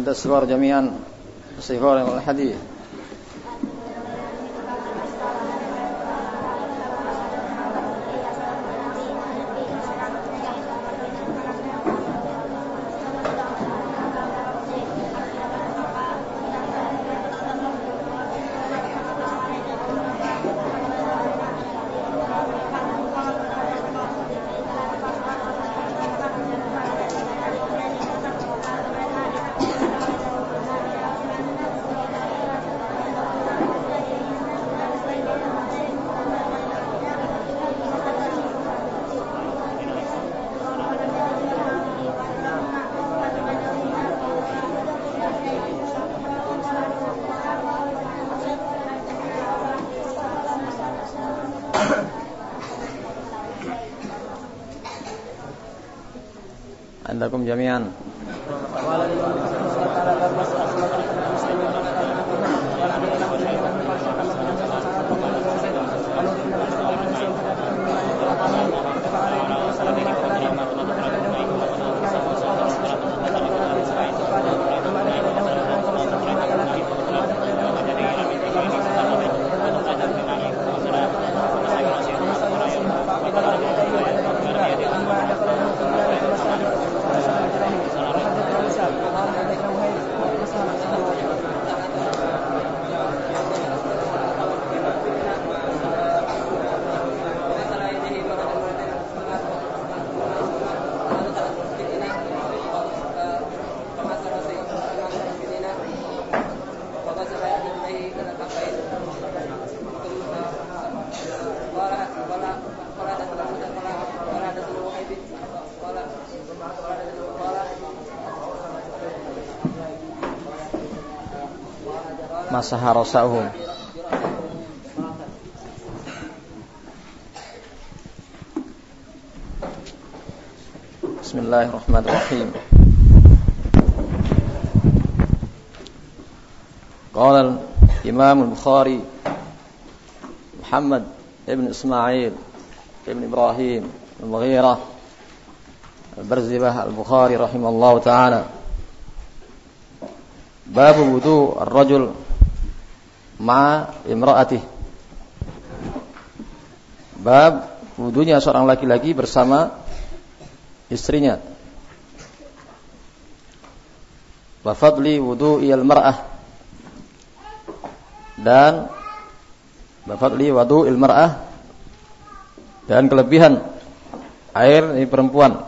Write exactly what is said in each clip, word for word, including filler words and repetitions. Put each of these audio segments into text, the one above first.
عند الصغار جميعا الصغار والحديث. عندكم جميعا. Masaha rasahum. Bismillahirrahmanirrahim. Qala Imam Al-Bukhari Muhammad ibn Ismail ibn Ibrahim Al-Mughirah Al-Barzibah Al-Bukhari rahimallahu ta'ala. Bab wudu ar-rajul ma imra'atih. Bab wudunya seorang laki-laki bersama istrinya. Wa fadli wudu'il mar'ah, dan wa fadli wudu'il mar'ah, dan kelebihan air dari perempuan.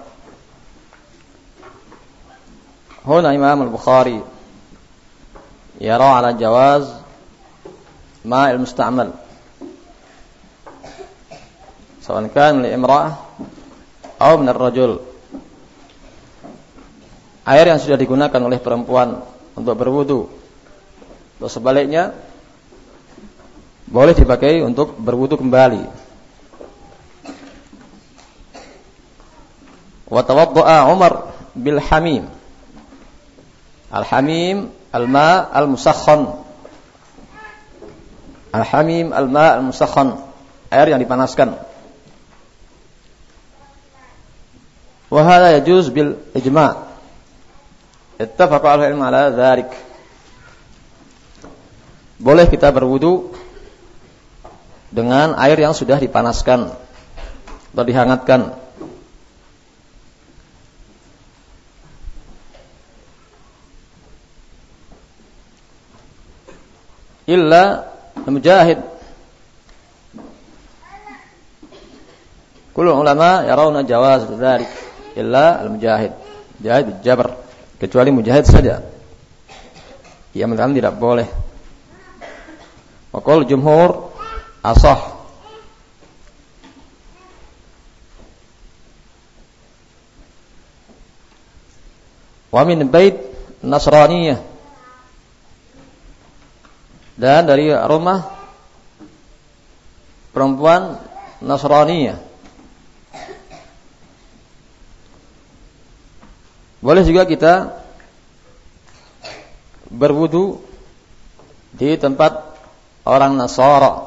Huna Imam Al-Bukhari yara ala jawaz ma'il musta'mal sawan kan li imra'ah aw min ar-rajul. Air yang sudah digunakan oleh perempuan untuk berwudu atau sebaliknya boleh dipakai untuk berwudu kembali. Wa tawadda'a Umar bil hamim. Al-hamim al-ma' al-musakhkhan. Al-hamim al-ma' al-musakhkhan, air yang dipanaskan. Wa hadha yajuz bil ijma'. Ittafaqa al-ilm ala dzalik. Boleh kita berwudu dengan air yang sudah dipanaskan atau dihangatkan. Illa Mujahid. Kullu ulama yarawna jawaz dzalik illa al-mujahid. Mujahid Jabr, kecuali mujahid saja. Ia mengatakan tidak boleh. Wa qaul jumhur asah. Wa min bait Nasraniyah, dan dari rumah perempuan Nasraniyah. Boleh juga kita berwudu di tempat orang Nasara.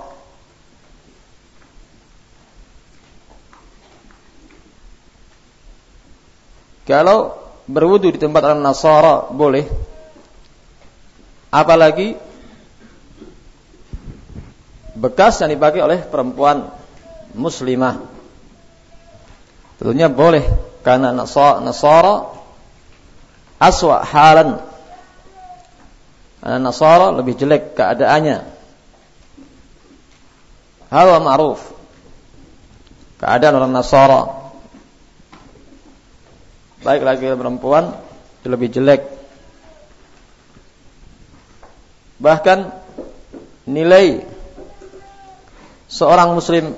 Kalau berwudu di tempat orang Nasara boleh, Apalagi bekas yang dipakai oleh perempuan muslimah. Tentunya boleh, karena Nasara aswa halan. Nasara lebih jelek keadaannya. Hal ma'ruf. Keadaan orang Nasara, baik laki dan perempuan, itu lebih jelek. Bahkan nilai seorang muslim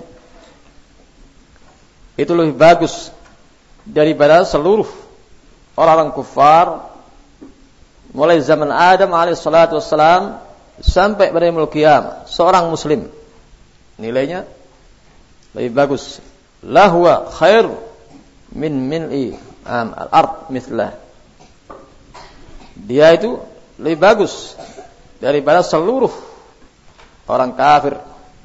itu lebih bagus daripada seluruh orang-orang kufar, mulai zaman Adam alaihi salatu wassalam sampai pada yaumul qiyamah. Seorang muslim nilainya lebih bagus. Lahwa khair min mil'i um, al-ard mithlah. Dia itu lebih bagus daripada seluruh orang kafir.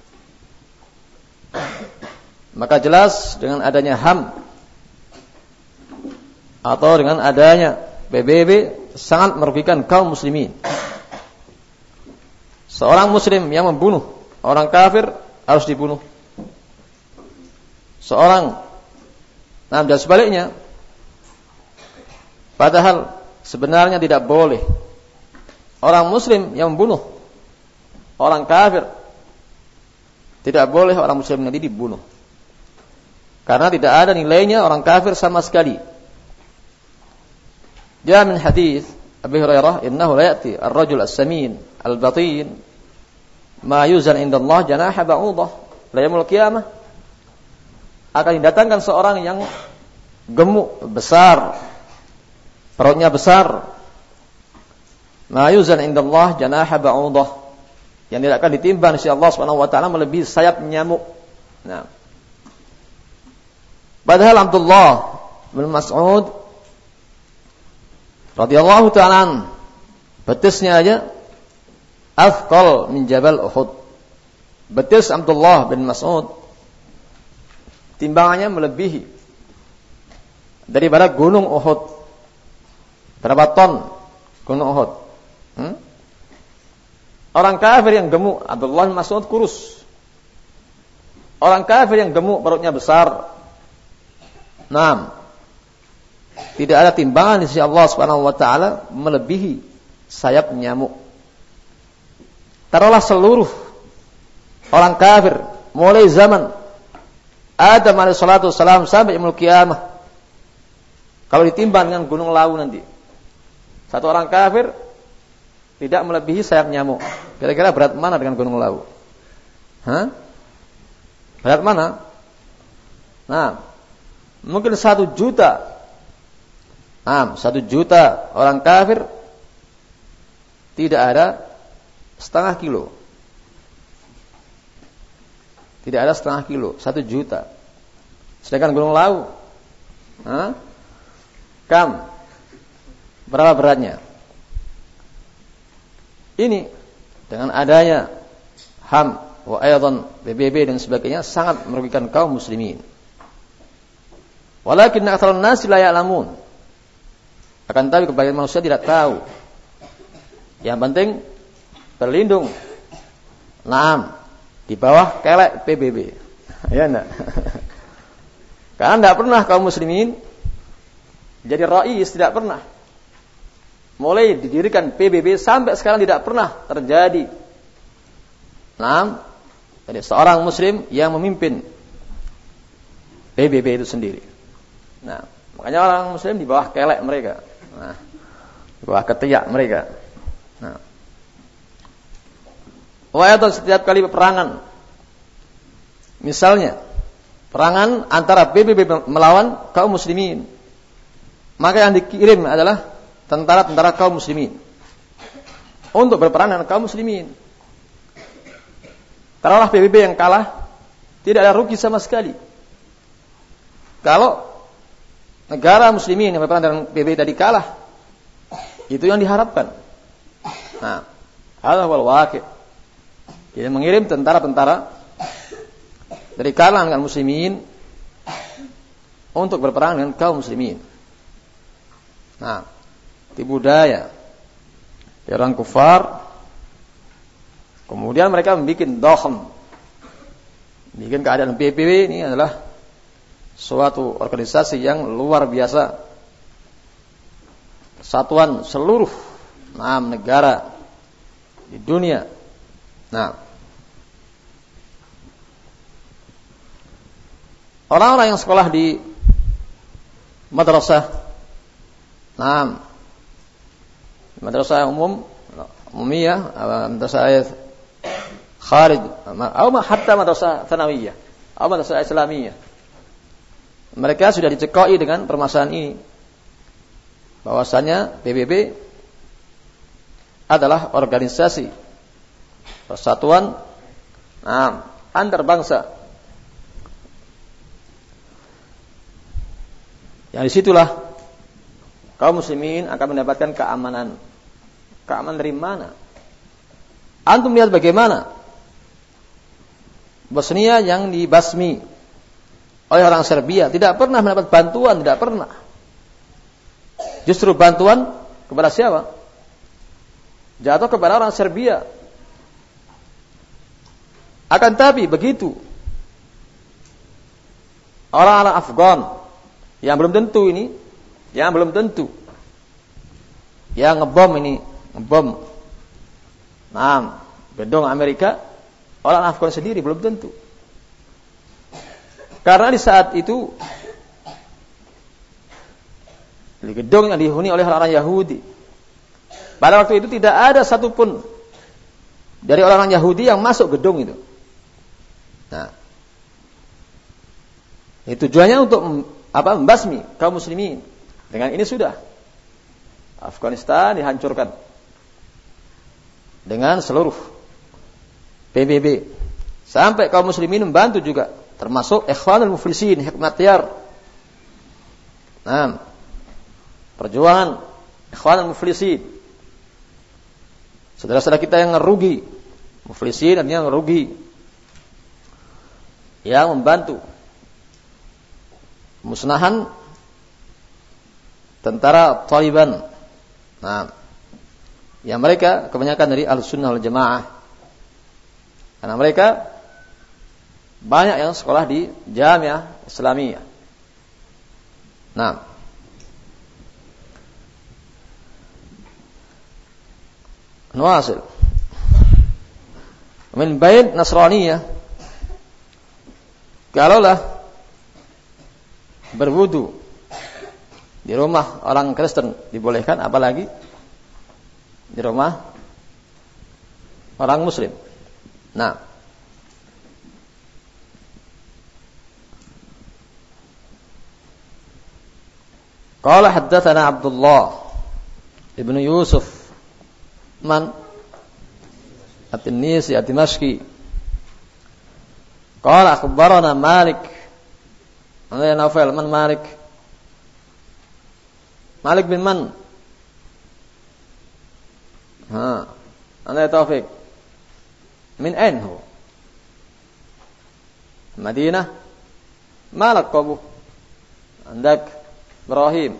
Maka jelas dengan adanya H A M atau dengan adanya P B B sangat merugikan kaum muslimin. Seorang muslim yang membunuh orang kafir harus dibunuh. Seorang, nah dan sebaliknya, padahal sebenarnya tidak boleh orang muslim yang membunuh orang kafir, tidak boleh orang muslim nanti dibunuh, karena tidak ada nilainya orang kafir sama sekali. Jaa min hadis Abi Hurairah, innahu la ya'ti ar-rajul as-samin al-batin ma yuzan indallah janaha ba'udah la yaumil qiyamah. Akan didatangkan seorang yang gemuk, besar, perutnya besar, ma yuzan indallah janaha ba'udah, yang tidak akan ditimbang di sisi Allah Subhanahu wa taala melebihi sayap nyamuk. Nah, padahal Abdullah bin Mas'ud radhiyallahu ta'ala betisnya aja afqal min jabal Uhud. Betis Abdullah bin Mas'ud timbangannya melebihi daripada gunung Uhud. Berapa ton gunung Uhud? Hmm? Orang kafir yang gemuk, Abdullah bin Mas'ud kurus. Orang kafir yang gemuk, perutnya besar. Naam. Tidak ada timbangan di sisi Allah Subhanahu wa taala melebihi sayap nyamuk. Taruhlah seluruh orang kafir mulai zaman Adam alaihi salatu wassalam sampai yaumul qiyamah, kalau ditimbang dengan gunung Lawu nanti, satu orang kafir tidak melebihi sayap nyamuk. Kira-kira berat mana dengan gunung Lawu? Hah? Berat mana? Nah, mungkin satu juta. Nah, satu juta orang kafir tidak ada setengah kilo. Tidak ada setengah kilo, satu juta. Sedangkan gunung Lawu, hah? Kam, berapa beratnya? Ini dengan adanya H A M, wa aydan B B B dan sebagainya sangat merugikan kaum muslimin. Walakin aktsarun nas la ya'lamun. Akan tapi kebanyakan manusia tidak tahu. Yang penting berlindung. Naam. Di bawah kelek P B B. Ya enggak? Karena tidak pernah kaum muslimin jadi rais, tidak pernah. Mulai didirikan P B B sampai sekarang tidak pernah terjadi. Nah, jadi seorang muslim yang memimpin P B B itu sendiri. Nah, makanya orang muslim di bawah kelek mereka. Nah, di bawah ketiak mereka. Nah, wa'ayatan setiap kali peperangan, misalnya perangan antara P B B melawan kaum muslimin, maka yang dikirim adalah tentara-tentara kaum muslimin untuk berperang dengan kaum muslimin. Taruhlah P B B yang kalah, tidak ada rugi sama sekali. Kalau negara muslimin yang berperang dengan P B B tadi kalah, itu yang diharapkan. Nah, hadza wal waqi'. Dia mengirim tentara-tentara dari kalangan muslimin untuk berperang dengan kaum muslimin. Nah, di budaya orang kufar. Kemudian mereka membuat doham, bikin keadaan P B B ini adalah suatu organisasi yang luar biasa, persatuan seluruh enam negara di dunia. Nah, orang-orang yang sekolah di madrasah, nah, madrasah umum, umumiyah, madrasah kharij, atau hatta madrasah tsanawiyah, atau madrasah islamiyah, mereka sudah dicekoi dengan permasalahan ini, bahwasanya P B B adalah organisasi persatuan nah, antar bangsa. Yang disitulah kaum muslimin akan mendapatkan keamanan. Keamanan dari mana? Antum lihat bagaimana Bosnia yang dibasmi oleh orang Serbia tidak pernah mendapat bantuan, tidak pernah. Justru bantuan kepada siapa? Jatuh kepada orang Serbia. Akan tapi begitu orang-orang Afgan yang belum tentu ini, yang belum tentu, yang ngebom ini, ngebom, nah, gedung Amerika, orang Afgan sendiri belum tentu. Karena di saat itu di gedung yang dihuni oleh orang-orang Yahudi. Pada waktu itu tidak ada satupun dari orang-orang Yahudi yang masuk gedung itu. Nah, itu tujuannya untuk apa? Membasmi kaum muslimin. Dengan ini sudah Afghanistan dihancurkan dengan seluruh P B B. Sampai kaum muslimin membantu juga, termasuk Ikhwanul Muflisin, Hikmatyar. Nah, perjuangan Ikhwanul Muflisin. Saudara-saudara kita yang merugi, Muflisin artinya merugi, yang membantu musnahan tentara Taliban. Nah, yang mereka kebanyakan dari Ahlussunnah wal Jamaah. Karena mereka banyak yang sekolah di Jamiah Islamiyah. Nah, nuasil min bait Nasraniyah, kalaulah berwudu di rumah orang Kristen dibolehkan, apalagi di rumah orang Muslim. Nah, qala haddatsana Abdullah ibn Yusuf man at-Tinisi at-Dimashqi qala akhbarana Malik. Ana Naufal man Malik? Malik bin man? Ha, ana Taufik. Min ain hu? Madinah? Ma laqabu? Andak Ibrahim.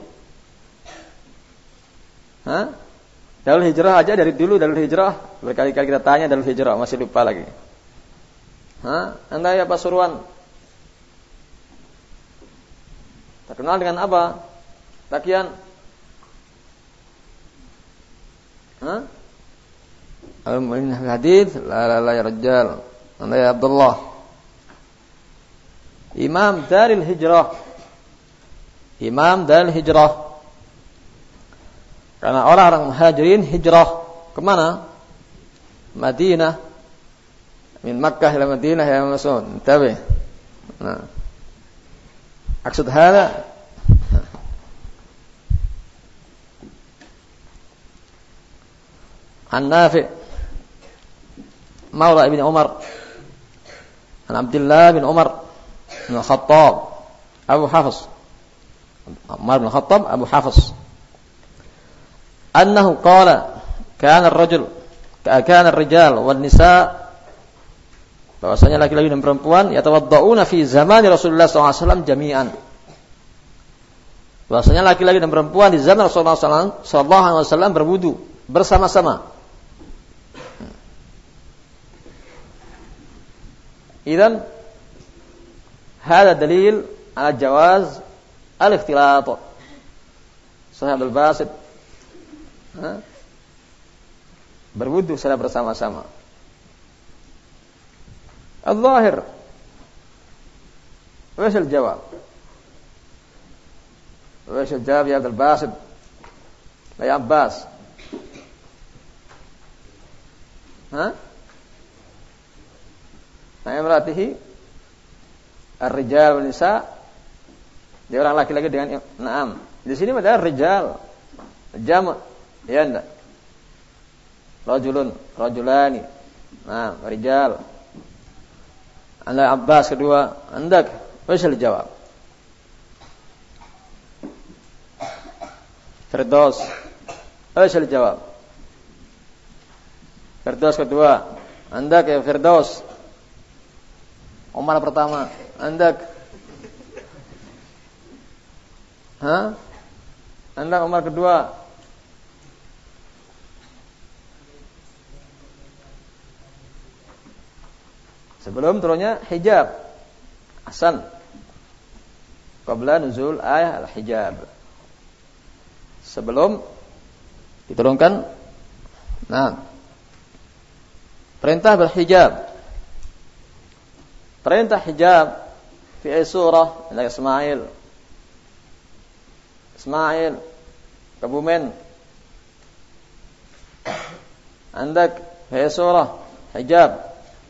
Ha? Darul Hijrah aja dari dulu, Darul Hijrah. Berkali-kali kita tanya Darul Hijrah, masih lupa lagi. Ha? Anda ya Pasuruan? Terkenal dengan apa? Takian? Ha? Al-Mu'min hadits, la la la ya Rajal. Anda ya Abdullah. Imam Darul Hijrah. Imam Darul Hijrah. Karena orang-orang muhajirin hijrah kemana? Madinah. Min Makkah ila Madinah ya Mas'ud. Intabih. Nah. Maksud hada An Nafi' Maula Ibn Umar An Abdullah bin Umar bin Khattab Abu Hafiz Umar bin Khattab Abu Hafiz annahu qala kana ar-rajul kana ar-rijal wan nisa, bahwasanya laki-laki dan perempuan yatawaddauna fi zaman Rasulullah sallallahu alaihi wasallam jami'an, bahwasanya laki-laki dan perempuan di zaman Rasulullah sallallahu alaihi wasallam berwudu bersama-sama. Idzan hada dalil ala jawaz al-ikhtilat. Sahih Abdul Basit berwudu secara bersama-sama. Al-zahir وإيش الجواب وإيش الجواب يا عبد الباسط يا عباس ها nah imratihi ar-rijal wal nisa dia orang laki-laki dengan na'am di sini adalah rijal jama' ya enggak rajulun rajulani nah rijal anda Abbas kedua andak وإيش الجواب Firdaus وإيش الجواب Firdaus kedua andak ya Firdaus Umar pertama andak ha andak Umar kedua sebelum turunnya hijab Hasan qabla nuzul ayat al-hijab sebelum diturunkan nah perintah berhijab perintah hijab fi surah ila Ismail Ismail Kebumen andak fi surah hijab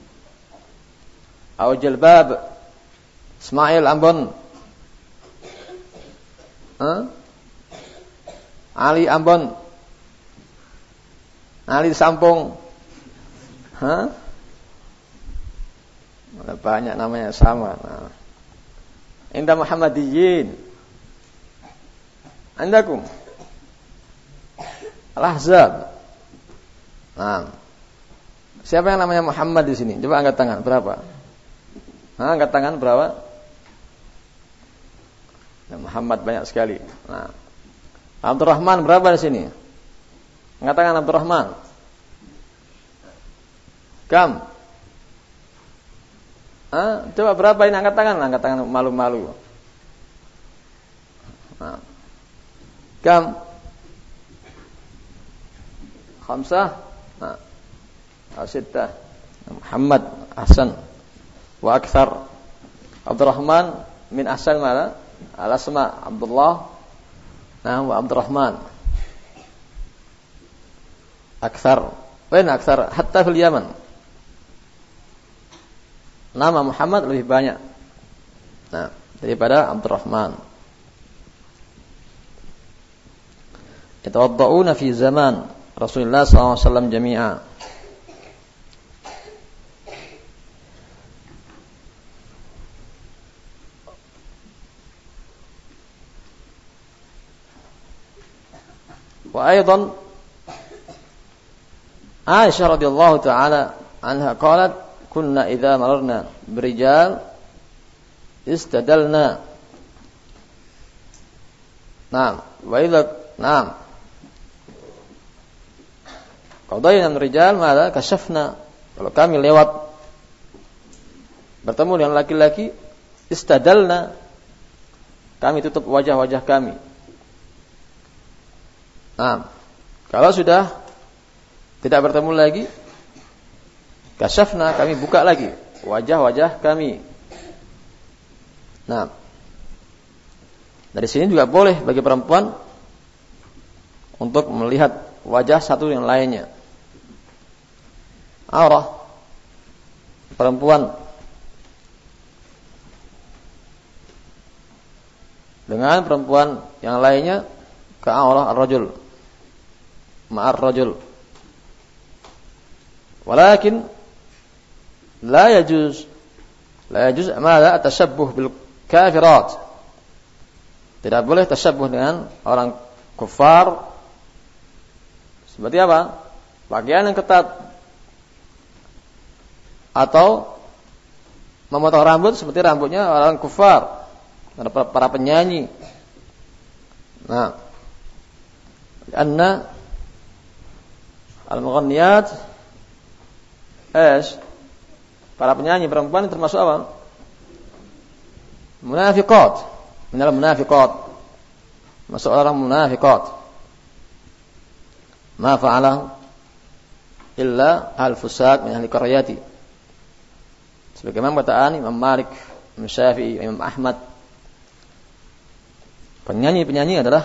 atau jilbab Ismail Ambon huh? Ali Ambon Ali Sampung huh? banyak namanya sama nah. Indah Muhammadiyin Andakum Al-Ahzab nah. Siapa yang namanya Muhammad di sini? Coba angkat tangan berapa? Nah, angkat tangan berapa? Nah, Muhammad banyak sekali. Nah, Abdurrahman berapa di sini? Angkat tangan Abdurrahman. Kam? Ah, coba berapa ini angkat tangan? Angkat tangan malu-malu. Nah. Kam? Khamsah? Nah. Al-Sittah. Muhammad Ahsan. Wa akthar Abdurrahman min ahsan mana al-asma Abdullah nah wa Abdurrahman akthar wa akthar hatta fil Yaman nama Muhammad lebih banyak nah daripada Abdurrahman yatawadda'una fi zaman Rasulullah sallallahu alaihi wasallam jami'a وأيضا عائشة رضي الله تعالى عنها قالت كنا إذا مررنا برجال استدلنا نعم وإذا نعم قضينا من الرجال ماذا كشفنا kalau kami lewat bertemu dengan laki-laki istadalna kami tutup wajah-wajah kami. Nah, kalau sudah tidak bertemu lagi, kasyafna kami buka lagi wajah-wajah kami. Nah, dari sini juga boleh bagi perempuan untuk melihat wajah satu yang lainnya. Aurah perempuan dengan perempuan yang lainnya ka'aurah ar-rajul ma'ar rajul walakin la yajuz la yajuz ma'ala at-tashabbuh bil kafirat tidak boleh tashabbuh dengan orang kufar seperti apa pakaian yang ketat atau memotong rambut seperti rambutnya orang kufar para penyanyi nah karena Al-mughanniyat es para penyanyi perempuan termasuk apa? Munafiqat. Minal munafiqat. Masuk orang munafiqat. Ma fa'alahu illa al-fusaq min ahli qaryati. Sebagaimana perkataan Imam Malik, Imam Syafi'i, Imam Ahmad. Penyanyi-penyanyi adalah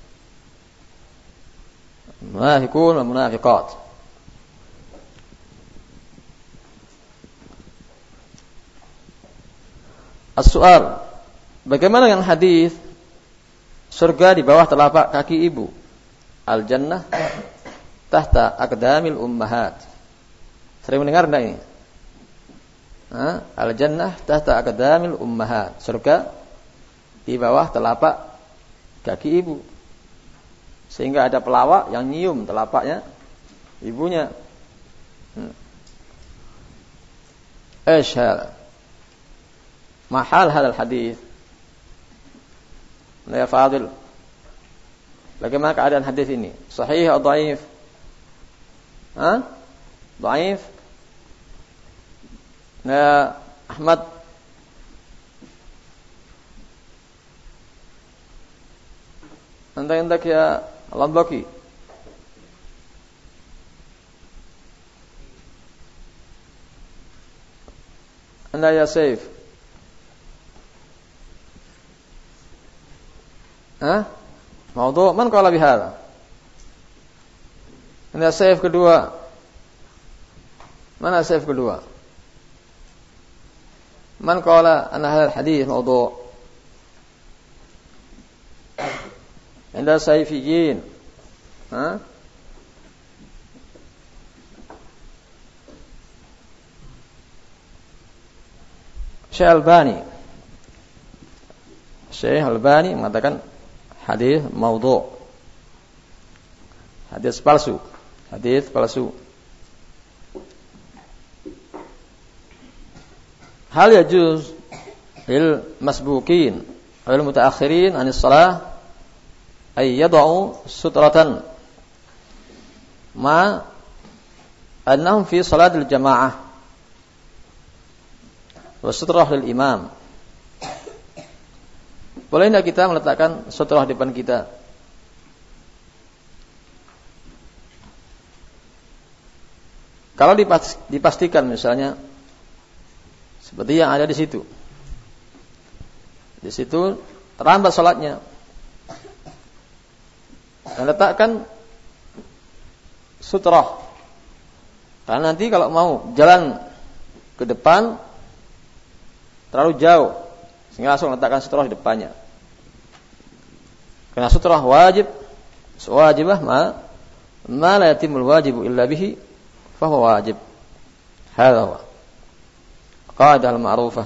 munafiqun wa munafiqat. As-su'al, bagaimana dengan hadis surga di bawah telapak kaki ibu? Al-jannah tahta aqdamil ummahat. Sering mendengar enggak ini? Ha? Al-jannah tahta aqdamil ummahat. Surga di bawah telapak kaki ibu. Sehingga ada pelawak yang nyium telapaknya ibunya. Hmm. Ashal. Mahal hadal hadis. Ya Fadil. Bagaimana keadaan hadis ini? Sahih atau dhaif? Hah? Dhaif? Ya Ahmad. Anda hendak ya Al-Baqi. Anda ya Saif. Hah? Maudhu' man qala bihadza? Anda Saif kedua. Mana Saif kedua? Man qala anna hadzal hadits maudhu'? Anda Saifiyin. Hah? Syekh Albani. Syekh Albani mengatakan hadis maudhu'. Hadis palsu. Hadis palsu. Hal yajuz lil masbuqin wal mutaakhirin anis shalah ay yad'u sutratan ma annahum fi salatil jamaah wa sutrah lil imam. Boleh tidak kita meletakkan sutrah di depan kita? Kalau dipastikan misalnya seperti yang ada di situ, di situ terlambat salatnya, dan letakkan sutrah. Karena nanti kalau mau jalan ke depan terlalu jauh, sehingga langsung letakkan sutrah di depannya. Karena sutrah wajib, sewajibah ma ma la yatimul wajibu illa bihi fa huwa wajib. Hadza huwa qaidah al-ma'rufah.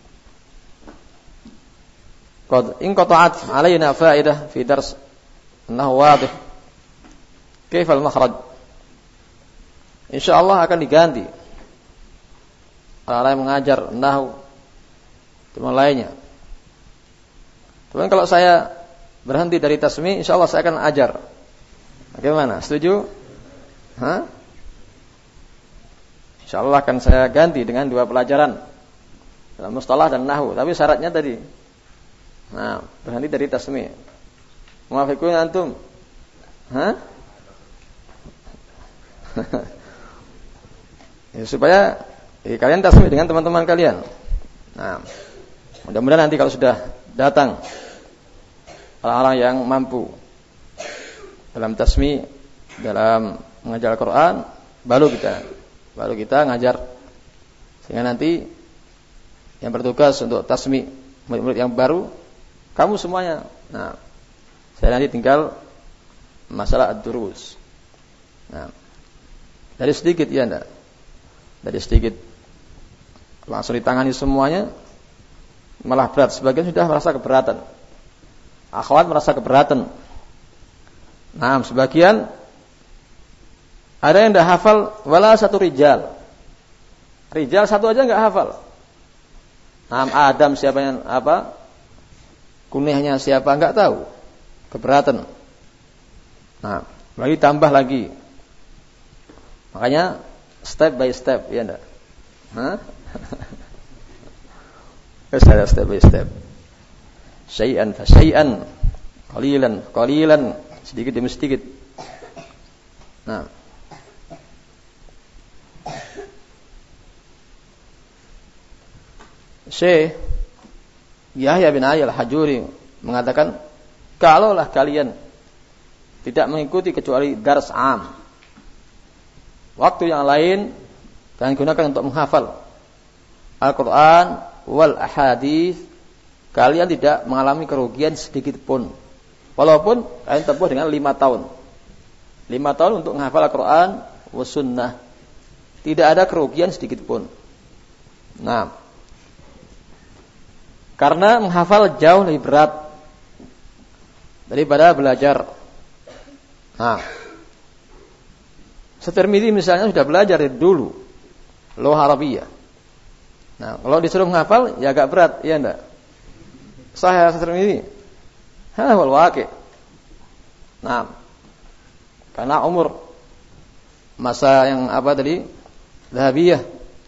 Qad in qata'at 'alaina fa'idah fi dars annahu wadih. Kaif al-makhraj? Insyaallah akan diganti. Orang yang mengajar nahwu dan lainnya. Cuman kalau saya berhenti dari tasmi, insyaallah saya akan ajar. Bagaimana? Setuju? Hah? Insyaallah akan saya ganti dengan dua pelajaran dalam mustalah dan nahwu. Tapi syaratnya tadi, nah, berhenti dari tasmi. Muafiqun antum? Hah? Ya, supaya eh, kalian tasmi dengan teman-teman kalian. Nah, mudah-mudahan nanti kalau sudah datang orang-orang yang mampu dalam tasmi, dalam mengajar Al-Quran, baru kita baru kita ngajar. Sehingga nanti yang bertugas untuk tasmi murid-murid yang baru, kamu semuanya. Nah, saya nanti tinggal masalah ad-durus. Nah, dari sedikit ya enggak? Dari sedikit langsung ditangani semuanya malah berat. Sebagian sudah merasa keberatan. Akhwat merasa keberatan. Nah, sebagian ada yang dah hafal wala satu rijal. Rijal satu aja enggak hafal. Nah, Adam siapa yang apa? Kunyahnya siapa enggak tahu. Keberatan. Nah, lagi tambah lagi. Makanya step by step, ya enggak? Hah? Saya step by step. Syai'an fa syai'an, qalilan qalilan, sedikit demi sedikit. Nah. Syekh Yahya bin Ali Al-Hajuri mengatakan, kalaulah kalian tidak mengikuti kecuali dars am, waktu yang lain kalian gunakan untuk menghafal Al-Quran wal ahadits, kalian tidak mengalami kerugian sedikit pun. Walaupun kalian tempuh dengan lima tahun. Lima tahun untuk menghafal Al-Quran wa sunnah. Tidak ada kerugian sedikit pun. Nah, karena menghafal jauh lebih berat daripada belajar. Nah, At-Tirmidzi misalnya sudah belajar dari dulu Lugha Arabiyah. Nah, kalau disuruh menghafal ya agak berat, iya enggak? Sahih At-Tirmidzi. Hal wal waqi'. Nah, karena umur masa yang apa tadi? Zahabiyah.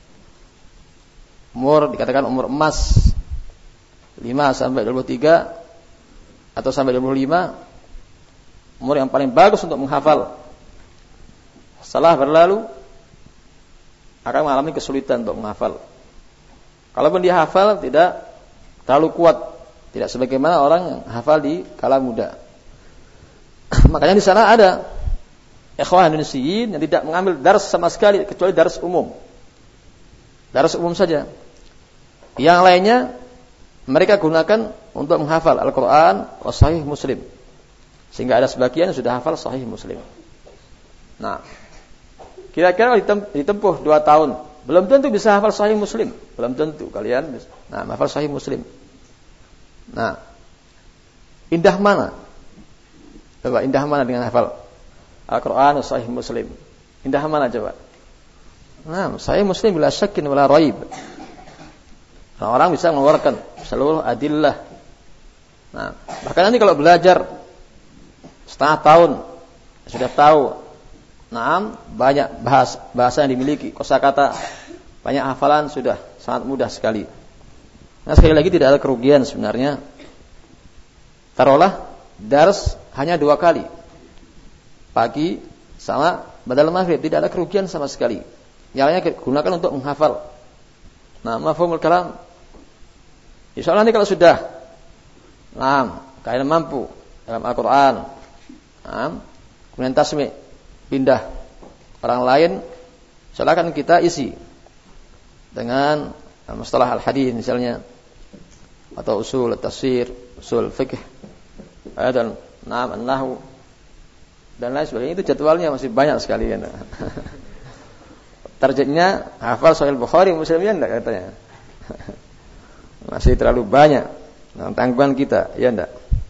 Umur dikatakan umur emas lima sampai dua puluh tiga atau sampai dua puluh lima, umur yang paling bagus untuk menghafal. Setelah berlalu akan mengalami kesulitan untuk menghafal. Kalaupun dia hafal tidak terlalu kuat, tidak sebagaimana orang yang hafal di kala muda. Makanya di sana ada ikhwan Indonesiyin yang tidak mengambil dars sama sekali kecuali dars umum. Dars umum saja. Yang lainnya mereka gunakan untuk menghafal Al-Quran wa Sahih Muslim. Sehingga ada sebagian yang sudah hafal Sahih Muslim. Nah, kira-kira ditempuh dua tahun, belum tentu bisa hafal Sahih Muslim. Belum tentu kalian bisa. Nah, hafal Sahih Muslim. Nah, indah mana? Coba indah mana dengan hafal Al-Quran wa Sahih Muslim? Indah mana coba? Nah, Sahih Muslim bila syakin wala raib. Nah, orang bisa mengeluarkan seluruh adillah. Nah, bahkan nanti kalau belajar setengah tahun sudah tahu, nah, banyak bahasa, bahasa yang dimiliki, kosakata, banyak hafalan, sudah sangat mudah sekali. Nah, sekali lagi tidak ada kerugian sebenarnya. Taruhlah dars hanya dua kali, pagi sama badal maghrib, tidak ada kerugian sama sekali. Yang lainnya gunakan untuk menghafal. Nah, mafhumul kalam. Insyaallah nanti kalau sudah, nah, kalian mampu dalam Al-Quran, nah, kemudian tasmi' pindah orang lain, silakan kita isi dengan mustalah al-hadis misalnya, atau usul tafsir, usul fikih, dan na'am an-nahwu dan lain sebagainya. Itu jadwalnya masih banyak sekali ya. Targetnya hafal Sahih Bukhari Muslimnya enggak katanya. Masih terlalu banyak nah, tanggungan kita, ya enggak?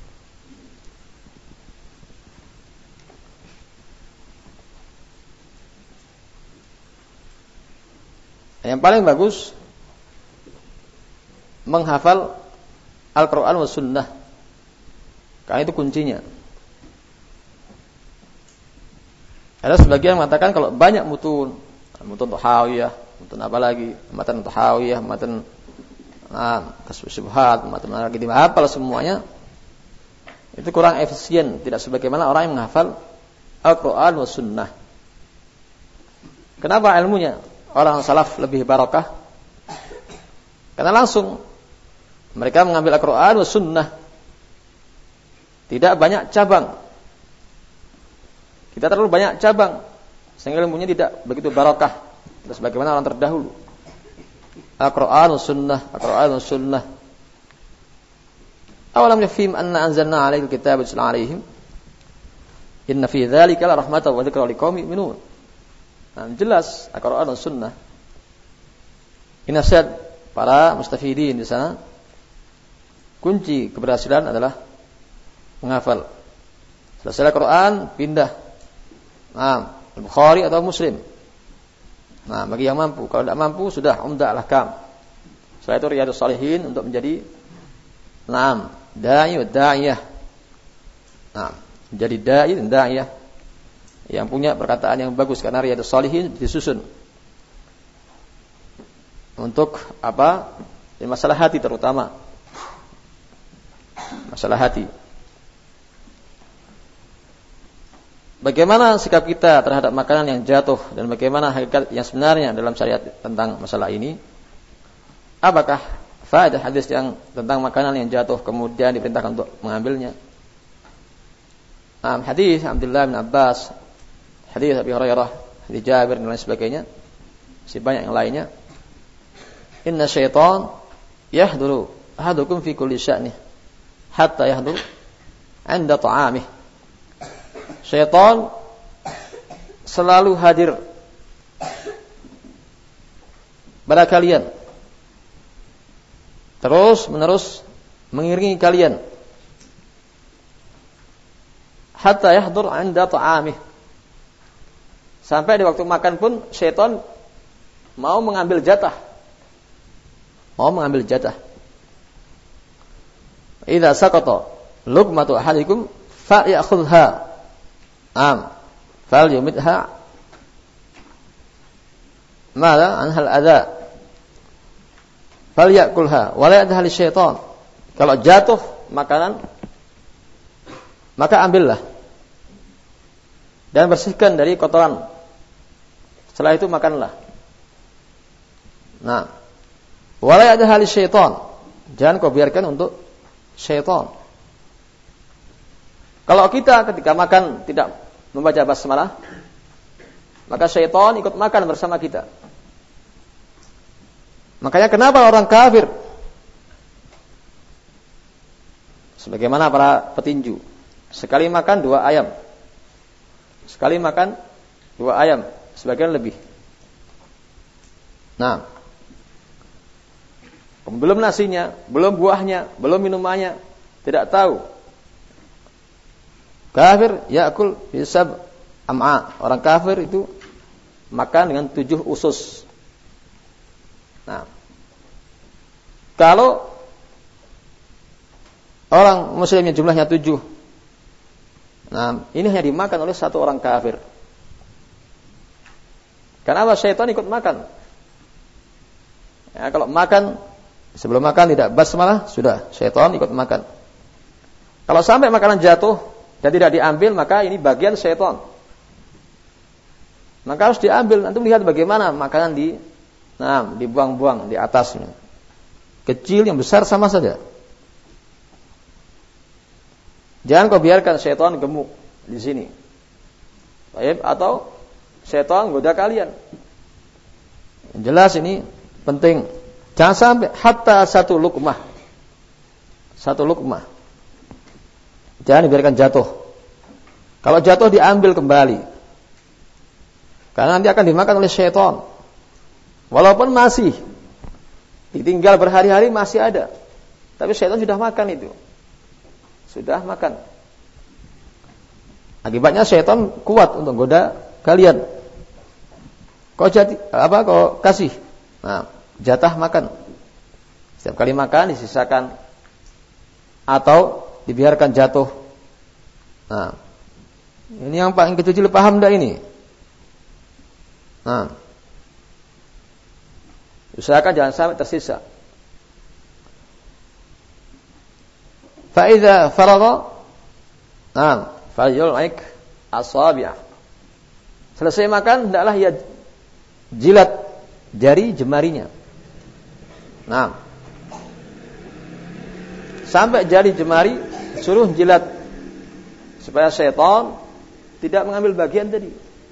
Yang paling bagus menghafal Al-Quran wa Sunnah, karena itu kuncinya. Ada sebagian mengatakan kalau banyak mutun, mutun Tahawiyah, mutun apa lagi, matan Tahawiyah, matan nah, Syubhat, matan lagi dihafal semuanya, itu kurang efisien, tidak sebagaimana orang yang menghafal Al-Quran wa Sunnah. Kenapa ilmunya orang salaf lebih barakah? Karena langsung mereka mengambil Al-Quran wa Sunnah, tidak banyak cabang. Kita terlalu banyak cabang sehingga ilmunya tidak begitu barakah, tidak sebagaimana orang terdahulu. Al-Quran wa Sunnah, Al-Quran wa Sunnah. Awalam yafhim anna anzalna alaikal kitaba yutla alaihim inna fi dzalika la rahmatan wa dzikra liqaumin yu'minun. Nah, jelas Al-Quran dan Sunnah. Ini nasihat para mustafidin di sana. Kunci keberhasilan adalah menghafal. Selesai Al-Quran, pindah. Nah, Al-Bukhari atau Muslim. Nah, bagi yang mampu. Kalau tidak mampu, sudah Umdah al-Ahkam. Setelah itu Riyadhus Shalihin untuk menjadi Naam, da'i wa da'iyah. Nah, menjadi da'i dan da'iyah. yang punya perkataan yang bagus karena Riyadhus Shalihin disusun untuk apa? Di masalah hati terutama. Masalah hati. Bagaimana sikap kita terhadap makanan yang jatuh dan bagaimana hakikat yang sebenarnya dalam syariat tentang masalah ini? Apakah faedah hadis yang tentang makanan yang jatuh kemudian diperintahkan untuk mengambilnya? Um, hadis Abdullah bin Abbas, hadis Abi Hurairah, hadis Jabir dan lain sebagainya, masih banyak yang lainnya. Inna syaitan yahduru ahadukum fi kulli sya'nih hatta yahduru 'inda ta'amih. Syaitan selalu hadir pada kalian, terus menerus mengiringi kalian hatta yahdur 'inda ta'amih, sampai di waktu makan pun syaitan mau mengambil jatah, mau mengambil jatah. Idza saqata luqmatu ahadikum fa ya'khudha am fal yumidha mala anhal adza fal yakulha wa la yadha li syaitan. Kalau jatuh makanan maka ambillah dan bersihkan dari kotoran, setelah itu makanlah. Nah, wa la yadha li syaitan, jangan kau biarkan untuk syaitan. Kalau kita ketika makan tidak membaca basmalah, maka syaitan ikut makan bersama kita. Makanya kenapa orang kafir, sebagaimana para petinju, sekali makan dua ayam, sekali makan dua ayam, sebagian lebih. Nah, belum nasinya, belum buahnya, belum minumannya, tidak tahu. Kafir yakul hisab am'a. Orang kafir itu makan dengan tujuh usus. Nah, kalau orang muslimnya jumlahnya tujuh, nah ini hanya dimakan oleh satu orang kafir. Kenapa? Syaitan ikut makan. Ya, kalau makan sebelum makan tidak basmalah, sudah syaitan ikut makan. Kalau sampai makanan jatuh dan tidak diambil, maka ini bagian syaitan. Maka harus diambil. Nanti melihat bagaimana makanan di, nah, dibuang-buang di atasnya. Kecil yang besar sama saja. Jangan kau biarkan syaitan gemuk di sini. Baik, atau syaitan goda kalian. Yang jelas ini penting. Jangan sampai hatta satu lukmah. Satu lukmah. Jangan dibiarkan jatuh. Kalau jatuh diambil kembali. Karena nanti akan dimakan oleh syaitan. Walaupun masih ditinggal berhari-hari masih ada. Tapi syaitan sudah makan itu. Sudah makan. Akibatnya syaitan kuat untuk goda kalian. Kau jadi apa? Kau kasih. Nah, jatah makan. Setiap kali makan disisakan atau dibiarkan jatuh. Nah, ini yang paling kecil paham dah ini. Nah, usahakan jangan sampai tersisa. Fa idza faragha, nah, falyul'ik asabi'ah. Selesai makan, hendaklah ia jilat jari jemarinya. Nah, sampai jari jemari suruh jilat supaya syaitan tidak mengambil bagian tadi.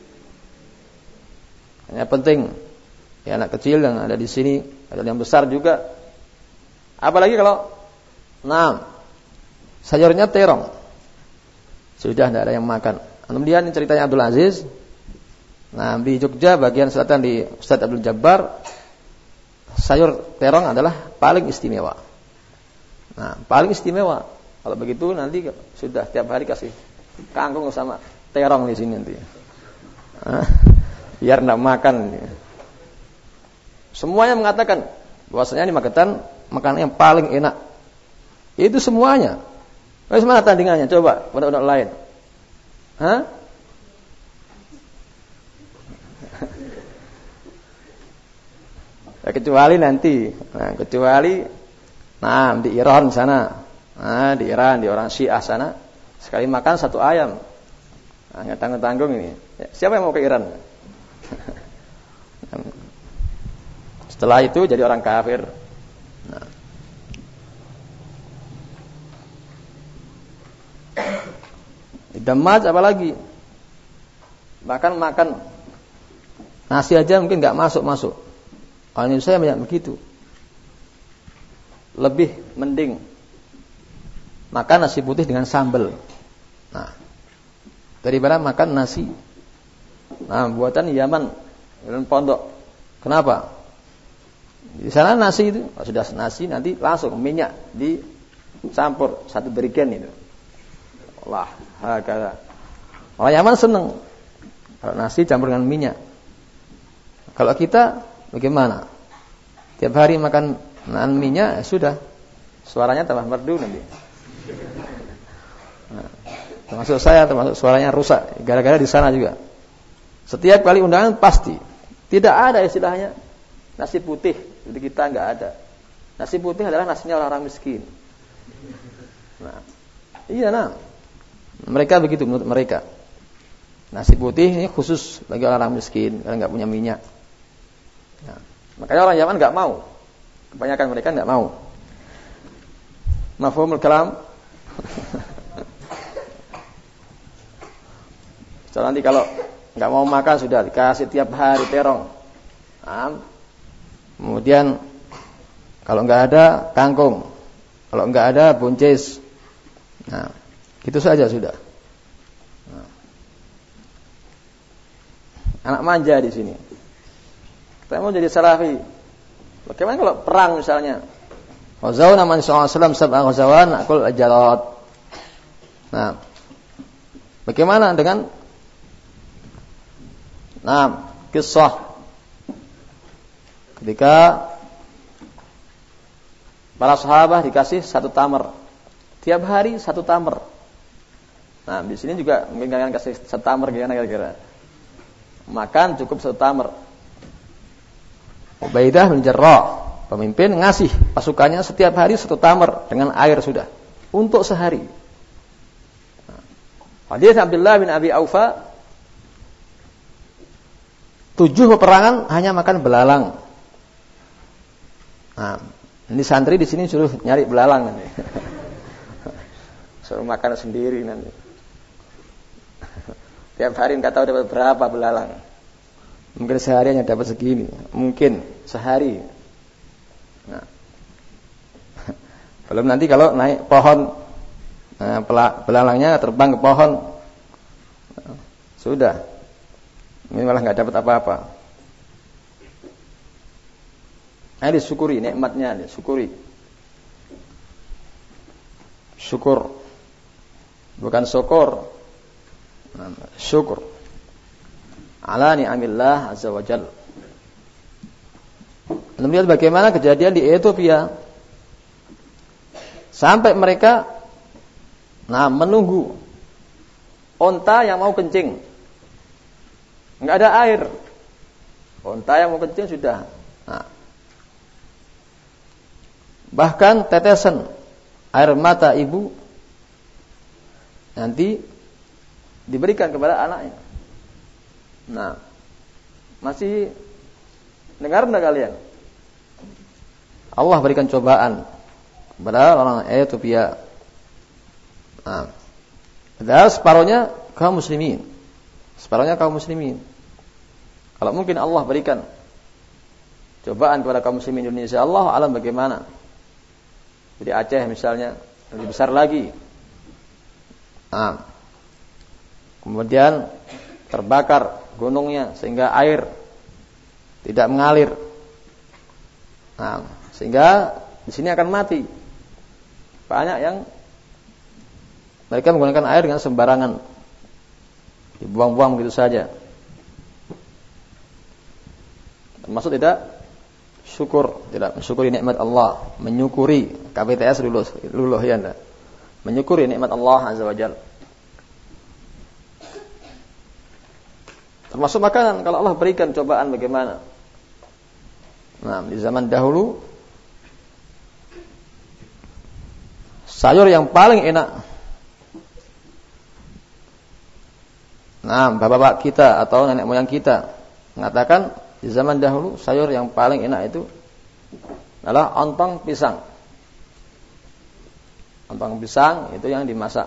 Hanya penting ya, anak kecil yang ada di sini, ada yang besar juga. Apalagi kalau nah sayurnya terong, sudah tidak ada yang makan. Kemudian ceritanya Abdul Aziz, nah di Jogja bagian selatan di Ustaz Abdul Jabbar, sayur terong adalah paling istimewa. Nah, paling istimewa. Kalau begitu nanti sudah tiap hari kasih kangkung sama terong di sini nanti. Nah, biar enggak makan. Semuanya mengatakan bahwasanya ini makanan makanan yang paling enak. Itu semuanya. Bagaimana tandingannya? Coba pada orang lain. Hah? Ya, kecuali nanti, nah, kecuali, nah di Iran sana, nah di Iran, di orang Syiah sana, sekali makan satu ayam, nah, nggak tanggung-tanggung ini. Ya, siapa yang mau ke Iran? Setelah itu jadi orang kafir. Nah. Damaj apalagi? Bahkan makan nasi aja mungkin nggak masuk-masuk. Kalau Indonesia banyak begitu. Lebih mending makan nasi putih dengan sambal. Nah, daripada makan nasi. Nah, buatan Yaman, Yaman pondok. Kenapa? Di sana nasi itu, kalau sudah nasi nanti langsung minyak dicampur satu berikan itu. Allah, hakala. Orang Yaman seneng kalau nasi campur dengan minyak. Kalau kita bagaimana? Tiap hari makan minyak, ya sudah. Suaranya tambah merdu nanti. Nah, termasuk saya, termasuk suaranya rusak. Gara-gara di sana juga. Setiap kali undangan pasti. Tidak ada istilahnya nasi putih. Jadi kita nggak ada. Nasi putih adalah nasinya orang-orang miskin. Nah, iya nah. Mereka begitu menurut mereka. Nasi putih ini khusus bagi orang miskin karena nggak punya minyak. Nah, makanya orang Yaman nggak mau. Kebanyakan mereka nggak mau. Mafhumul kalam. So, nanti kalau nggak mau makan sudah dikasih tiap hari terong. Nah, kemudian kalau nggak ada kangkung, kalau nggak ada buncis. Nah, itu saja sudah. Nah. Anak manja di sini. Kita mau jadi salafi. Bagaimana kalau perang misalnya? Ghazawna man sallallahu alaihi wasallam sab'a ghazawan aqul ajarat. Nah, bagaimana dengan Nah, kisah ketika para sahabat dikasih satu tamar, tiap hari satu tamar. Nah, di sini juga mungkin kalian kasih satu tamar gimana kira-kira? Makan cukup satu tamar. Ubaidah bin Jarrah, pemimpin ngasih pasukannya setiap hari satu tamar dengan air sudah untuk sehari. Nah, hadis Abdullah bin Abi Aufa, tujuh peperangan hanya makan belalang. Nah, ini santri di sini suruh nyari belalang nanti. Suruh makan sendiri nanti. Tiap hari nggak tahu dapat berapa belalang. Mungkin sehari hanya dapat segini. Mungkin sehari. Nah. Belum nanti kalau naik pohon, nah, belalangnya terbang ke pohon, nah, sudah. Ini malah nggak dapat apa-apa. Nah, disyukuri nikmatnya, disyukuri. Syukur, bukan syukur. Nah, syukur. Ala ni'amillah azza wa jalla. Anda melihat bagaimana kejadian di Ethiopia. Sampai mereka nah menunggu onta yang mau kencing. Enggak ada air. Onta yang mau kencing sudah. Nah. Bahkan tetesan air mata ibu nanti diberikan kepada anaknya. Nah, masih dengar enggak kalian? Allah berikan cobaan kepada orang Ethiopia. Nah, padahal separuhnya kaum muslimin. Separuhnya kaum muslimin. Kalau mungkin Allah berikan cobaan kepada kaum muslimin Indonesia, Allah alam bagaimana? Jadi Aceh misalnya lebih besar lagi. Nah, kemudian terbakar gunungnya sehingga air tidak mengalir. Nah, sehingga di sini akan mati. Banyak yang mereka menggunakan air dengan sembarangan, dibuang-buang begitu saja. Termasuk tidak syukur, tidak mensyukuri nikmat Allah, menyukuri K P T S lulus, luluh ya anda, menyukuri nikmat Allah azza wajalla. Termasuk makanan, kalau Allah berikan cobaan bagaimana? Nah, di zaman dahulu sayur yang paling enak, nah, bapak-bapak kita atau nenek moyang kita mengatakan di zaman dahulu sayur yang paling enak itu adalah ontong pisang. Ontong pisang itu yang dimasak.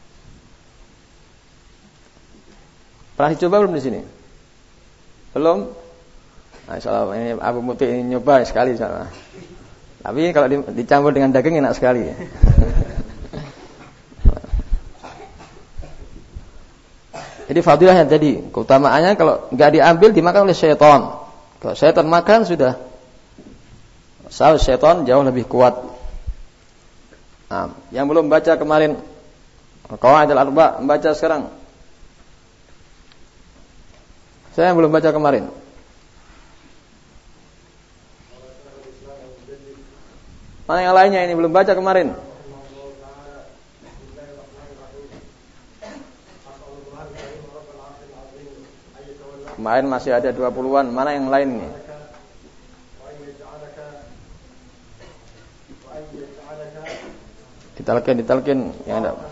Pernah dicoba belum di sini? Belum? Nah, insyaallah ini Abu Muti ini nyoba sekali insyaallah. Tapi kalau dicampur dengan daging enak sekali. Jadi fadilahnya tadi, keutamaannya kalau nggak diambil dimakan oleh syaitan. Kalau syaitan makan sudah, saus syaitan jauh lebih kuat. Nah, yang belum baca kemarin Qawaid al-Arba' membaca sekarang. Saya yang belum baca kemarin. Mana yang lainnya ini belum baca kemarin? Kemarin masih ada dua puluhan. Mana yang lain nih? Ditalkin, ditalkin yang ada.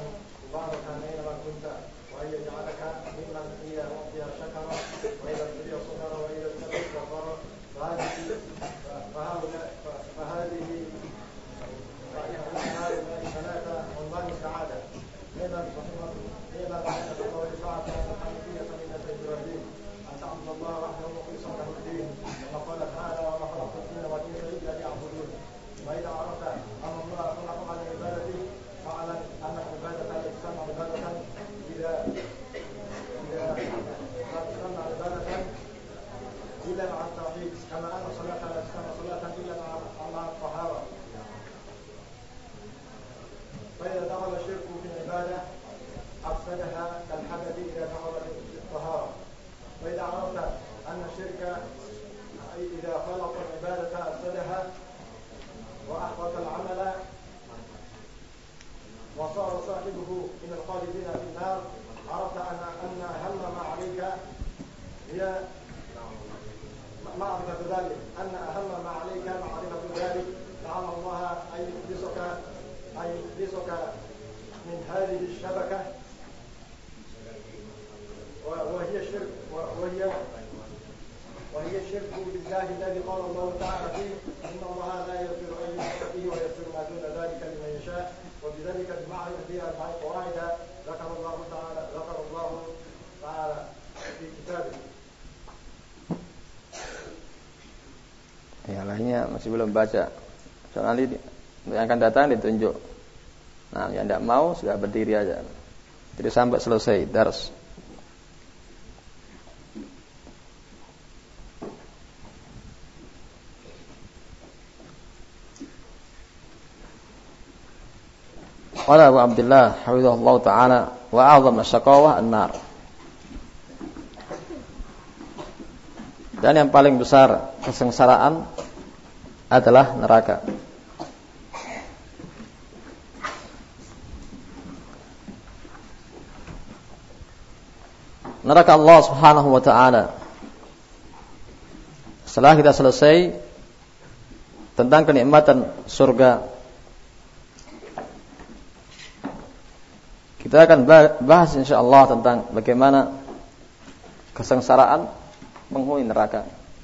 Yang lainnya masih belum baca. Soalnya yang akan datang ditunjuk. Nah, yang tidak mau sudah berdiri aja. Jadi sampai selesai dars. Qala Abu Abdullah hafizahullah taala wa a'zam asyaqawah an-nar. Dan yang paling besar kesengsaraan adalah neraka. Neraka Allah Subhanahu wa taala. Setelah kita selesai tentang kenikmatan surga, kita akan bahas insyaallah tentang bagaimana kesengsaraan penghuni neraka.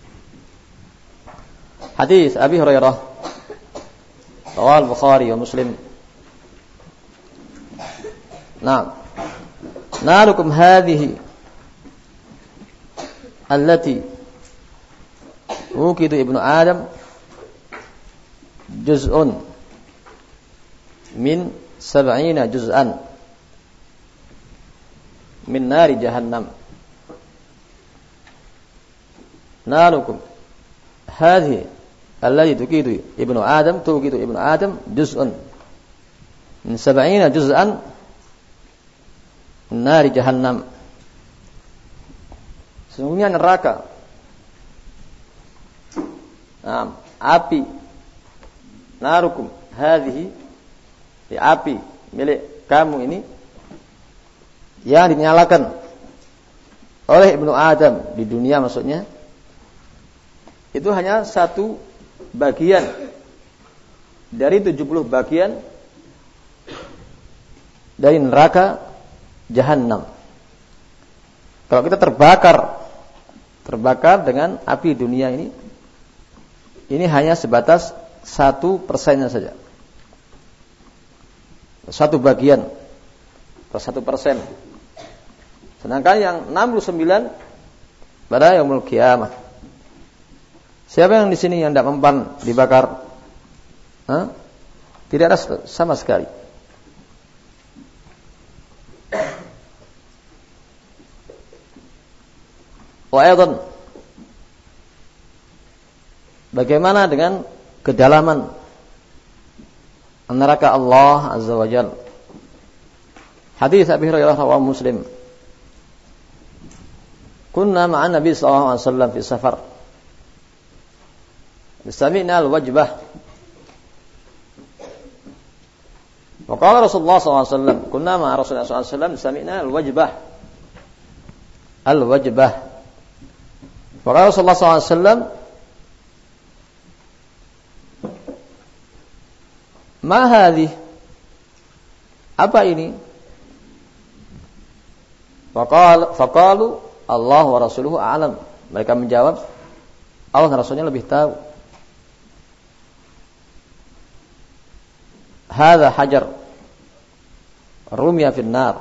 Hadis Abi Hurairah riwayat Bukhari wa Muslim. Nah, nalukum hadhihi allati wukidu ibnu Adam juz'un min sab'ina juz'an min nari jahannam. Nalukum hadhihi allati tukidu ibnu Adam tukidu ibnu Adam juz'un min sab'ina juz'an min nari jahannam. Sesungguhnya neraka, nah, api, narukum hadhihi, di api milik kamu ini yang dinyalakan oleh ibnu Adam di dunia maksudnya, itu hanya satu bagian dari tujuh puluh bagian dari neraka Jahannam. Kalau kita terbakar, terbakar dengan api dunia ini, ini hanya sebatas satu persennya saja. Satu bagian, atau satu persen. Sedangkan yang enam puluh sembilan pada yaumul qiyamah. Siapa yang di sini yang tidak mempan dibakar? Hah? Tidak ada sama sekali. Wa aidan, bagaimana dengan kedalaman neraka Allah Azza wa Jalla? Hadis Abi Hurairah rawahu Muslim. Kunna ma'an Nabi sallallahu alaihi wasallam fi safar. Sami'na al-wajbah. Wa qala Rasulullah sallallahu alaihi wasallam, kunna ma'a Rasulullah sallallahu alaihi wasallam sami'na al-wajbah. Al-wajbah. Wa qala Rasulullah sallallahu alaihi wasallam, ma hadhi? Apa ini? Faqal faqalu Allah wa rasuluhu a'lam. Mereka menjawab, Allah dan Rasulnya lebih tahu. Hadza hajar rumiya fil nar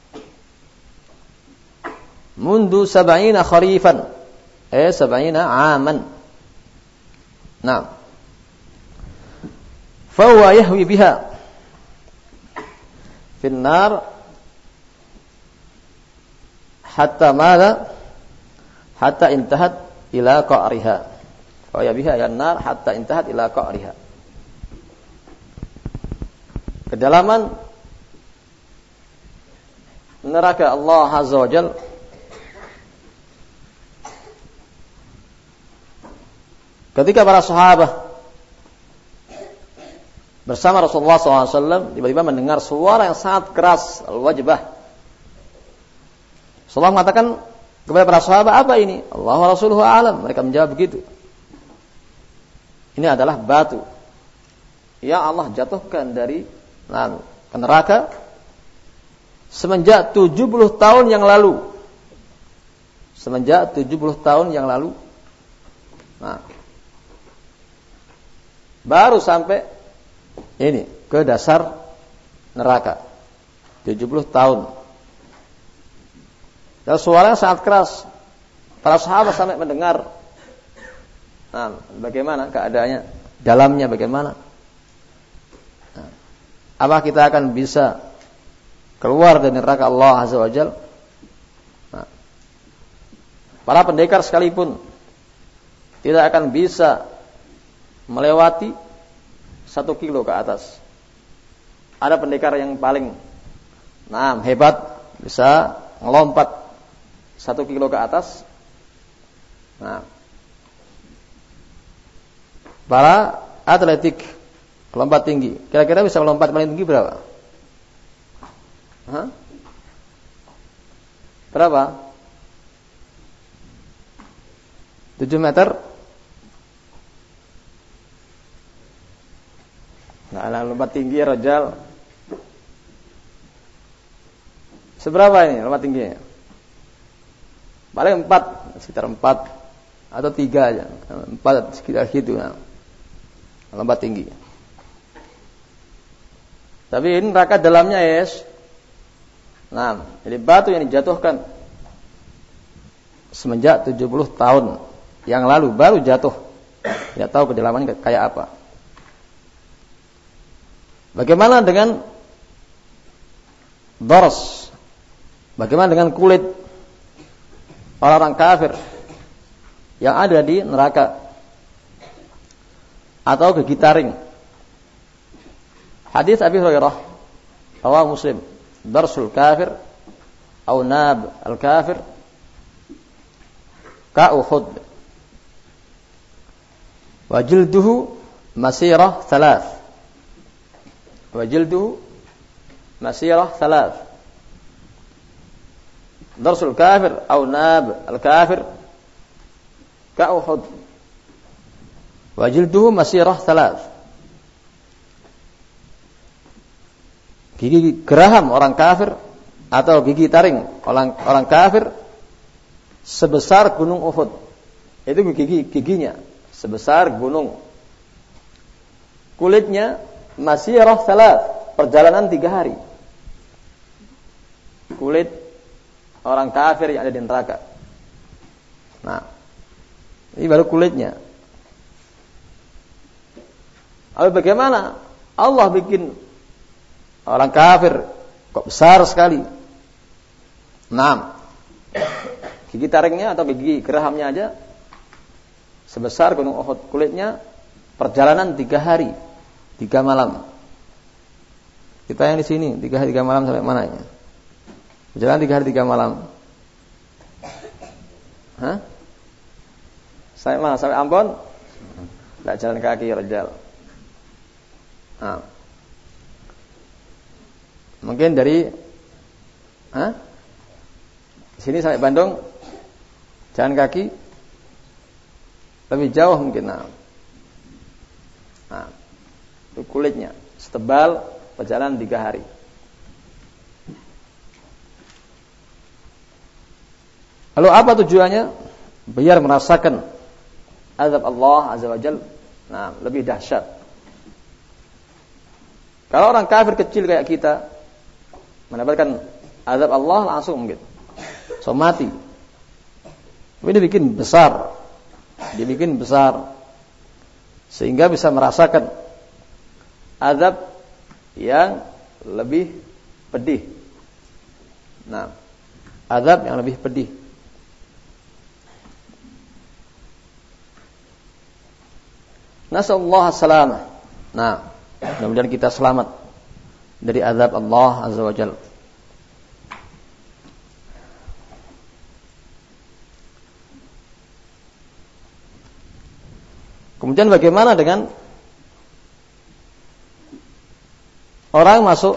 mundu sab'ina kharifan, eh sab'ina aman. Naam. Fa huwa yahwi biha fil nar hatta mala hatta intahat ila qa'riha. Fa ya biha ya nar hatta intahat ila qa'riha. Kedalaman neraka Allah Azza wa Jalla ketika para sahabat bersama Rasulullah shallallahu alaihi wasallam tiba-tiba mendengar suara yang sangat keras, al-wajbah. Rasulullah mengatakan kepada para sahabat, apa ini? Allah wa rasuluhu a'lam. Mereka menjawab begitu. Ini adalah batu yang Allah jatuhkan dari nah, ke neraka semenjak tujuh puluh tahun yang lalu. Semenjak tujuh puluh tahun yang lalu. Nah, baru sampai ini ke dasar neraka. tujuh puluh tahun. Dan suaranya sangat keras. Para sahabat sampai mendengar. Nah, bagaimana keadaannya? Dalamnya bagaimana? Nah, apa kita akan bisa keluar dari neraka Allah Azza wa Jalla? Nah, para pendekar sekalipun tidak akan bisa melewati satu kilo ke atas. Ada pendekar yang paling nah, hebat bisa melompat satu kilo ke atas. Nah, para atletik melompat tinggi, kira-kira bisa melompat paling tinggi berapa? Hah? Berapa? tujuh meter? Nggak ada lompat tinggi ya Rajal. Seberapa ini lompat tingginya? Paling empat, sekitar empat atau tiga aja, empat sekitar gitu. Nah, lompat tinggi. Tapi ini neraka dalamnya yes. Nah, jadi batu yang dijatuhkan semenjak tujuh puluh tahun yang lalu baru jatuh. Tidak tahu kedalamannya kayak apa. Bagaimana dengan dors? Bagaimana dengan kulit orang-orang kafir yang ada di neraka? Atau gigi taring? Hadis Abi Hurairah rawahu Muslim, darsul kafir atau nab al-kafir ka Uhud wa jilduhu masirah thalath wa jilduhu masirah thalath. Darsul kafir atau nab al-kafir ka Uhud. Wa jilduhu masirah thalath. Gigi geraham orang kafir atau gigi taring orang orang kafir sebesar gunung Uhud. Itu gigi giginya sebesar gunung. Kulitnya masirah thalath, perjalanan tiga hari. Kulit orang kafir yang ada di neraka. Nah, ini baru kulitnya. Lalu bagaimana Allah bikin orang kafir kok besar sekali? Nah, gigi taringnya atau gigi gerahamnya aja sebesar gunung Uhud. Kulitnya perjalanan tiga hari, tiga malam. Kita yang di sini tiga hari tiga malam sampai mana ya? Perjalanan tiga hari tiga malam. Hah? Sampai mana? Sampai Ambon? Tidak jalan kaki rejal. Nah. Mungkin dari Hah? Sini sampai Bandung jalan kaki lebih jauh mungkin. Nah, nah itu kulitnya setebal perjalanan tiga hari. Lalu apa tujuannya? Biar merasakan azab Allah Azza wa Jalla. Nah, lebih dahsyat. Kalau orang kafir kecil kayak kita mendapatkan azab Allah langsung mungkin so mati. Tapi dibikin besar, dibikin besar sehingga bisa merasakan azab yang lebih pedih. Nah, azab yang lebih pedih. Nasallahu as-salamah. Nah, mudah-mudahan kita selamat dari azab Allah Azza wa Jalla. Kemudian bagaimana dengan orang masuk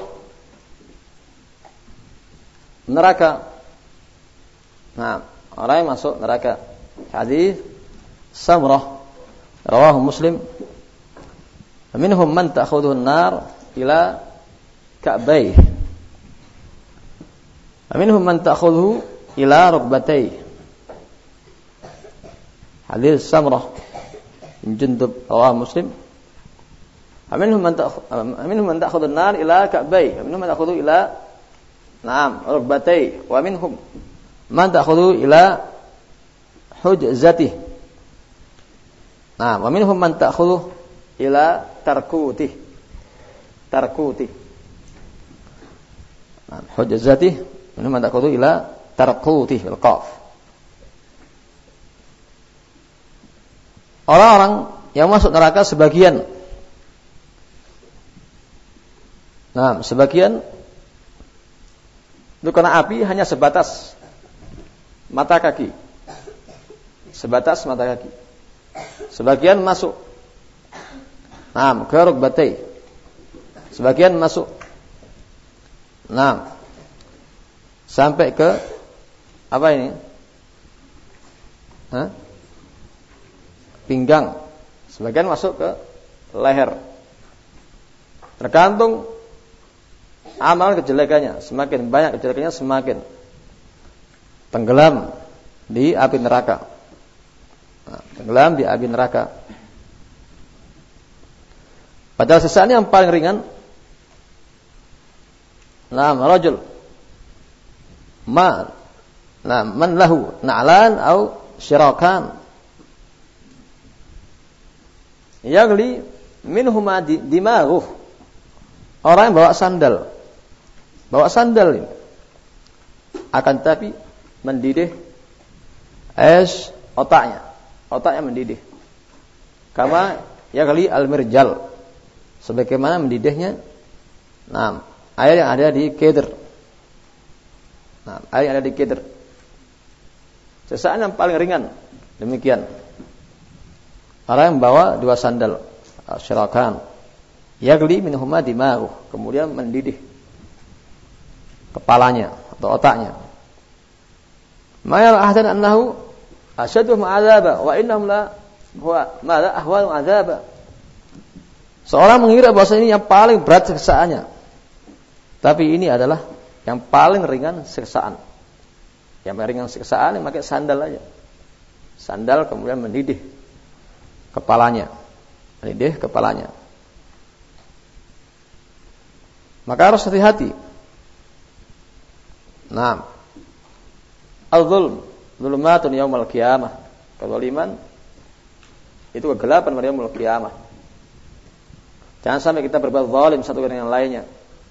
neraka? Nah, orang yang masuk neraka. Hadis Samurah rawahu Muslim. Minhum man ta'khudhu an-nar ila ka'bayh. Minhum man ta'khudhu ila rukbatayh. Hadis Samurah bin Jundub rawahu Muslim. Minhum man ta'khudhu minhum man ta'khudhu an-nar ila ka'bayh. Minhum man ta'khudhu ila na'am rukbatayh. Wa minhum man ta'khudhu ila hujzatihi. Nah, wa minhum man ta'khudhu ila tarkutih. Tarkutih. Nah, hujzatih, minhum man ta'khudhu ila tarkutih bil qaf. Orang-orang yang masuk neraka sebagian. Nah, sebagian itu kena api hanya sebatas mata kaki. Sebatas mata kaki. Sebagian masuk Naam ke rukbatai. Sebagian masuk Naam sampai ke apa ini? Hah? Pinggang. Sebagian masuk ke leher. Tergantung amal kejelekannya. Semakin banyak kejelekannya, semakin tenggelam di api neraka. Nah, tenggelam di api neraka. Padahal sisaan yang paling ringan, nah, rajul ma nah, man lahu na'lan au syirakan yagli minhuma dimaghuh. Orang yang bawa sandal, bawa sandal ini akan tapi mendidih es otaknya. Otaknya mendidih. Kama yagli al-mirjal. Sebagaimana mendidihnya nah, air yang ada di keder. Nah, air yang ada di keder. Sesaan yang paling ringan. Demikian. Orang yang membawa dua sandal. Syirakan. Yagli minhuma dimaghuh. Kemudian mendidih kepalanya atau otaknya. Mayal ahdan annahu asyaddu ma'adzaba wa innahum la huwa madza ahwanu adzaba. Seorang mengira bahwa ini yang paling berat siksaannya. Tapi ini adalah yang paling ringan siksaan. Yang paling ringan siksaan yang pakai sandal aja. Sandal kemudian mendidih kepalanya. Mendidih kepalanya. Maka harus hati-hati. Nah, al-zulm, zulumatun yaumal qiyamah. Kezaliman itu kegelapan pada yaumul qiyamah. Jangan sampai kita berbuat zalim satu dengan yang lainnya.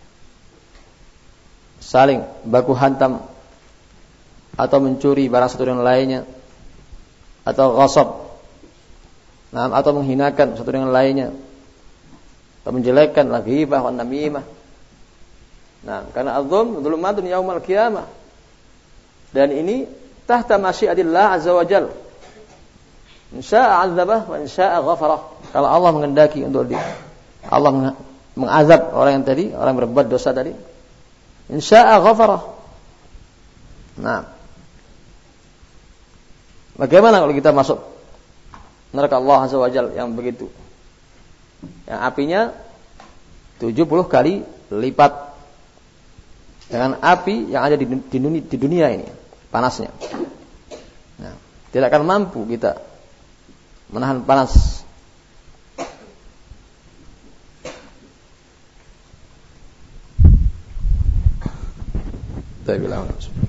Saling baku hantam atau mencuri barang satu dengan lainnya atau ghasab. Nah, atau menghinakan satu dengan lainnya. Atau menjelekkan ghibah wan namimah. Nah, karena az-zulm zulumatun yaumal qiyamah. Dan ini tahta masyiatillah azza wajal. Insya'a 'adzabah wa insya'a ghafarah. Kalau Allah menghendaki untuk dia, Allah mengazab orang yang tadi, orang yang berbuat dosa tadi, insya'a ghafarah. Nah, bagaimana kalau kita masuk neraka Allah azza wajal yang begitu, yang apinya tujuh puluh kali lipat dengan api yang ada di dunia, di dunia ini panasnya. Nah, tidak akan mampu kita menahan panas. Saya bilang